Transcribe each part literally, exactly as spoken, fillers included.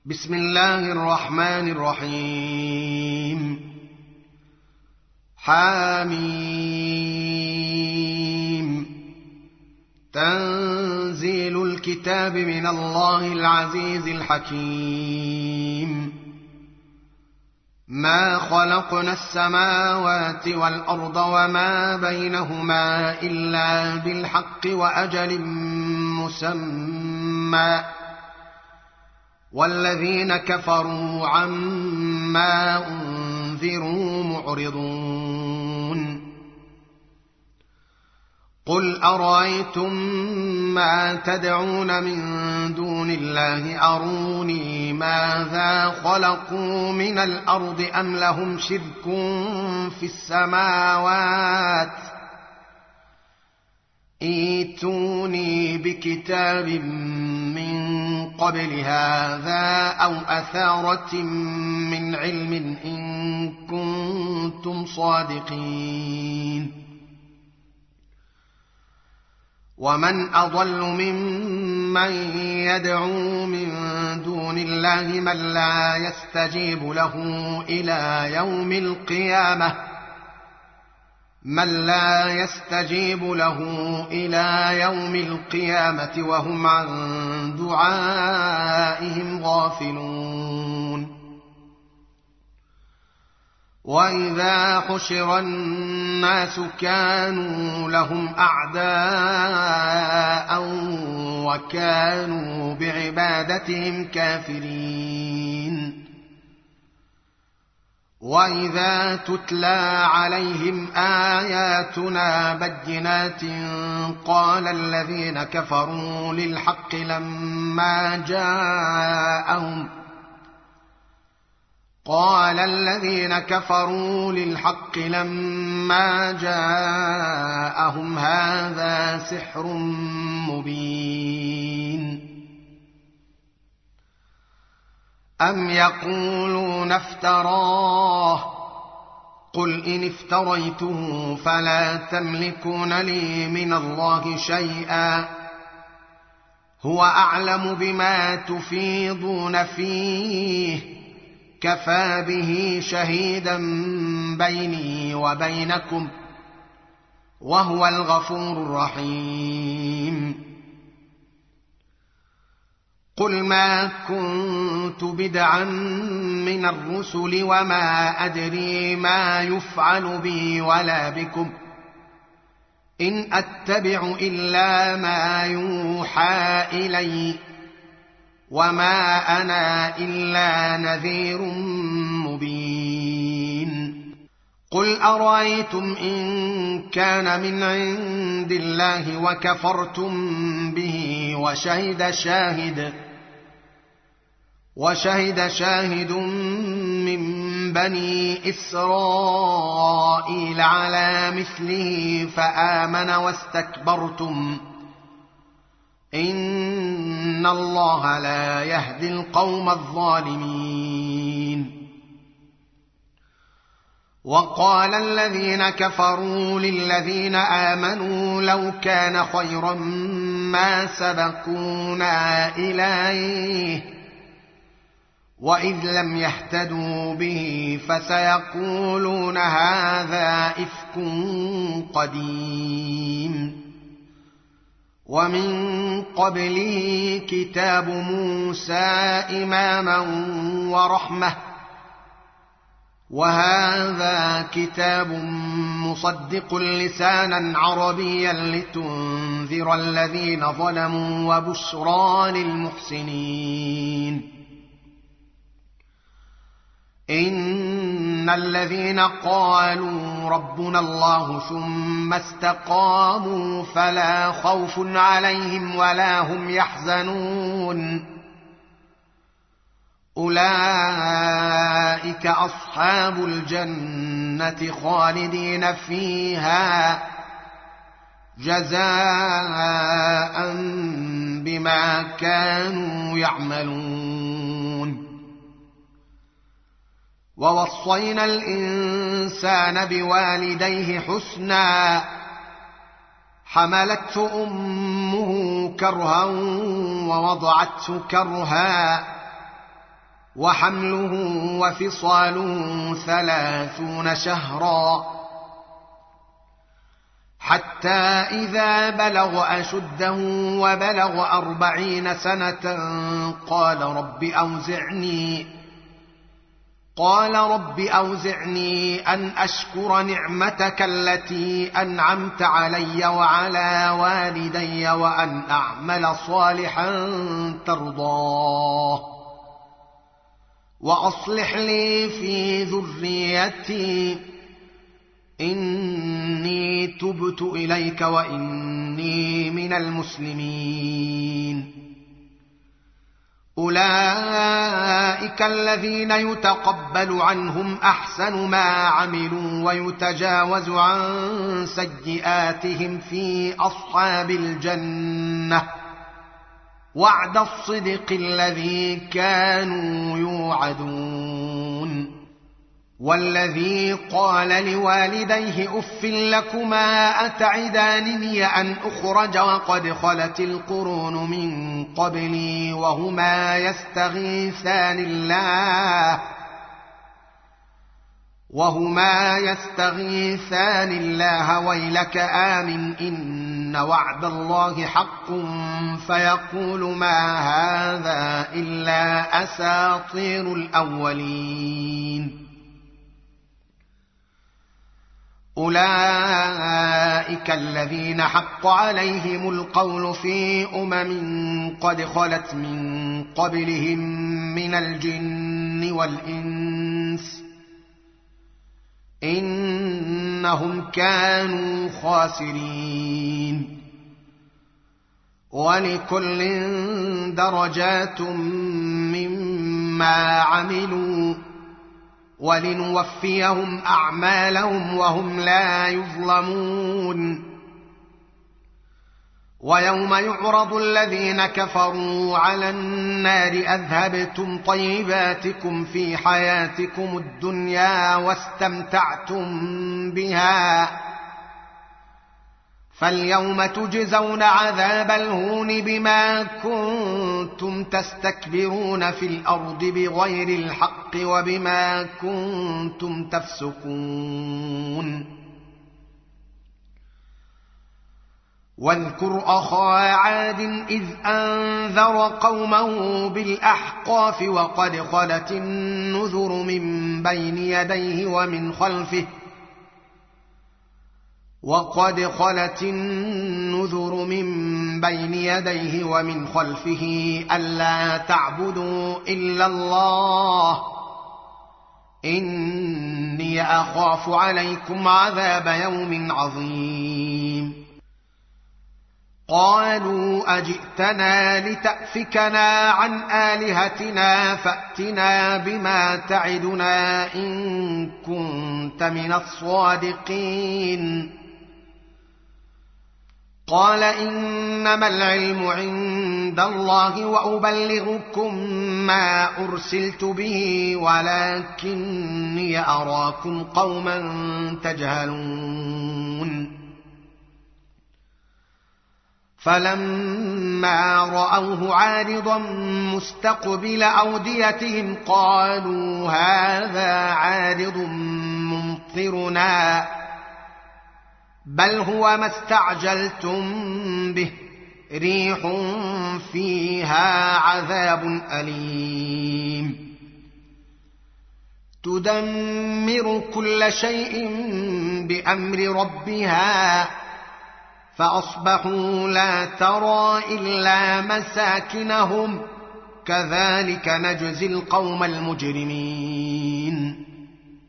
بسم الله الرحمن الرحيم. حاميم. تنزيل الكتاب من الله العزيز الحكيم. ما خلقنا السماوات والأرض وما بينهما إلا بالحق وأجل مسمى، والذين كفروا عما أنذروا معرضون. قل أرأيتم ما تدعون من دون الله أروني ماذا خلقوا من الأرض أم لهم شرك في السماوات، ائتوني بكتاب من قبل هذا أو أثارة من علم إن كنتم صادقين. ومن أضل ممن يدعو من دون الله من لا يستجيب له إلى يوم القيامة من لا يستجيب له إلى يوم القيامة وهم عن دعائهم غافلون. وإذا حشر الناس كانوا لهم أعداء وكانوا بعبادتهم كافرين. وإذا تتلى عليهم آياتنا بينات قال الذين كفروا للحق لما جاءهم قال الذين كفروا للحق لما جاءهم هذا سحر مبين. أم يقولون افتراه قل إن افتريته فلا تملكون لي من الله شيئا هو أعلم بما تفيضون فيه كفى به شهيدا بيني وبينكم وهو الغفور الرحيم. قل ما كنت بدعا من الرسل وما أدري ما يفعل بي ولا بكم إن أتبع إلا ما يوحى إلي وما أنا إلا نذير مبين. قل أرأيتم إن كان من عند الله وكفرتم به وشهد شاهد وشهد شاهد من بني إسرائيل على مثله فآمن واستكبرتم إن الله لا يهدي القوم الظالمين. وقال الذين كفروا للذين آمنوا لو كان خيرا ما سبقونا إليه وإذ لم يهتدوا به فسيقولون هذا إفك قديم. ومن قبله كتاب موسى إماما ورحمة وهذا كتاب مصدق لسانا عربيا لتنذر الذين ظلموا وبشرى للمحسنين. إن الذين قالوا ربنا الله ثم استقاموا فلا خوف عليهم ولا هم يحزنون أولئك أصحاب الجنة خالدين فيها جزاء بما كانوا يعملون. ووصينا الإنسان بوالديه حسنا حملته أمه كرها ووضعته كرها وحمله وفصاله ثلاثون شهرا حتى إذا بلغ أشده وبلغ أربعين سنة قال رب أوزعني قال رب أوزعني أن أشكر نعمتك التي أنعمت علي وعلى والدي وأن أعمل صالحا ترضاه وأصلح لي في ذريتي إني تبت إليك وإني من المسلمين. أولئك الذين يتقبل عنهم أحسن ما عملوا ويتجاوز عن سيئاتهم في أصحاب الجنة وعد الصدق الذي كانوا يوعدون. والذي قال لوالديه أف لكما أتعدانني أن أخرج وقد خلت القرون من قبلي وهما يستغيثان الله وهما يستغيثان الله ويلك آمن إن وعد الله حق فيقول ما هذا إلا أساطير الأولين. أولئك الذين حق عليهم القول في أمم قد خلت من قبلهم من الجن والإنس إنهم كانوا خاسرين. ولكل درجات مما عملوا ولنوفيهم أعمالهم وهم لا يظلمون. ويوم يعرض الذين كفروا على النار أذهبتم طيباتكم في حياتكم الدنيا واستمتعتم بها فاليوم تجزون عذاب الهون بما كنتم تستكبرون في الأرض بغير الحق وبما كنتم تفسقون. واذكر أخا عاد إذ أنذر قومه بالأحقاف وقد خلت النذر من بين يديه ومن خلفه وقد خلت النذر من بين يديه ومن خلفه ألا تعبدوا إلا الله إني أخاف عليكم عذاب يوم عظيم. قالوا أجئتنا لتأفكنا عن آلهتنا فأتنا بما تعدنا إن كنت من الصادقين. قال إنما العلم عند الله وأبلغكم ما أرسلت به ولكني أراكم قوما تجهلون. فلما رأوه عارضا مستقبل أوديتهم قالوا هذا عارض ممطرنا بل هو ما استعجلتم به ريح فيها عذاب أليم تدمر كل شيء بأمر ربها فأصبحوا لا ترى إلا مساكنهم كذلك نجزي القوم المجرمين.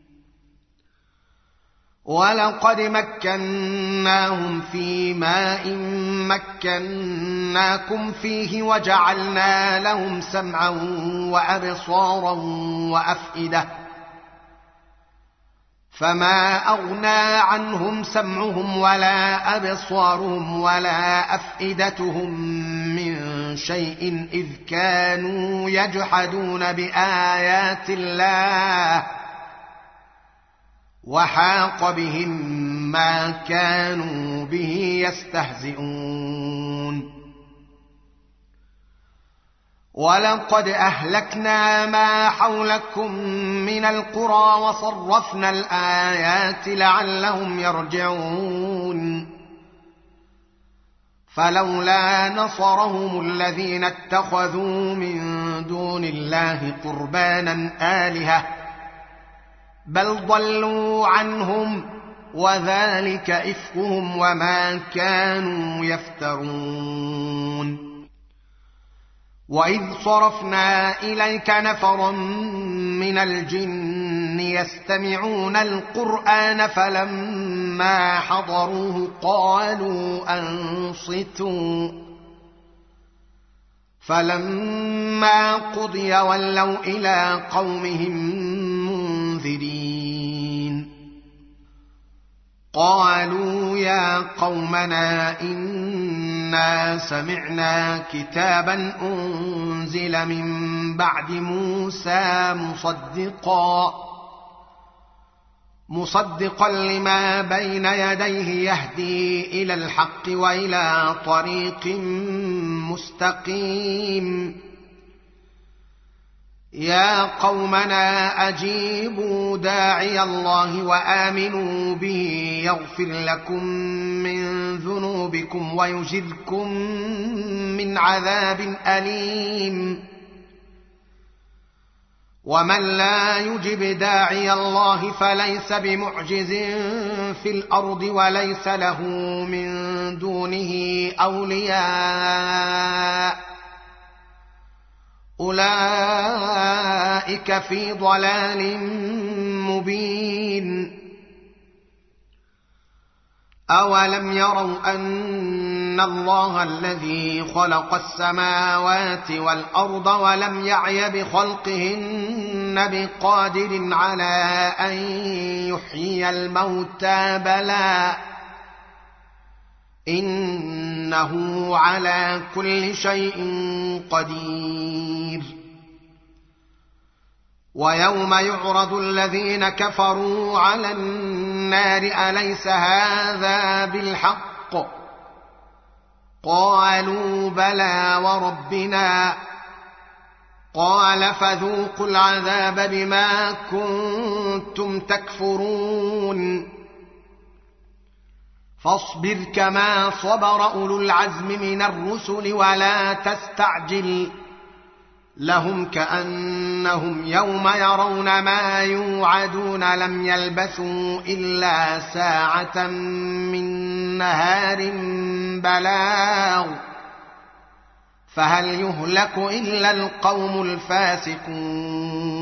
ولقد مكناهم في ماء مكناكم فيه وجعلنا لهم سمعا وأبصارا وأفئدة فما أغنى عنهم سمعهم ولا أبصارهم ولا أفئدتهم من شيء إذ كانوا يجحدون بآيات الله وحاق بهم ما كانوا به يستهزئون. ولقد أهلكنا ما حولكم من القرى وصرفنا الآيات لعلهم يرجعون فلولا نصرهم الذين اتخذوا من دون الله قربانا آلهة بل ضلوا عنهم وذلك إفكهم وما كانوا يفترون وإذ صرفنا إليك نفرا من الجن يستمعون القرآن فلما حضروه قالوا أنصتوا فلما قضي ولوا إلى قومهم منذرين قالوا يا قومنا إنا سمعنا كتابا أنزل من بعد موسى مصدقا مصدقا لما بين يديه يهدي إلى الحق وإلى طريق مستقيم يا قومنا أجيبوا داعي الله وآمنوا به يغفر لكم من ذنوبكم ويجركم من عذاب أليم ومن لا يجب داعي الله فليس بمعجز في الأرض وليس له من دونه أولياء أولئك في ضلال مبين أولم يروا أن الله الذي خلق السماوات والأرض ولم يعي بخلقهن بقادر على أن يحيي الموتى بلى إنه على كل شيء قدير ويوم يعرض الذين كفروا على النار أليس هذا بالحق قالوا بلى وربنا قال فذوقوا العذاب بما كنتم تكفرون فاصبر كما صبر أولو العزم من الرسل ولا تستعجل لهم كأنهم يوم يرون ما يوعدون لم يلبثوا إلا ساعة من نهار بلاغ فهل يهلك إلا القوم الفاسقون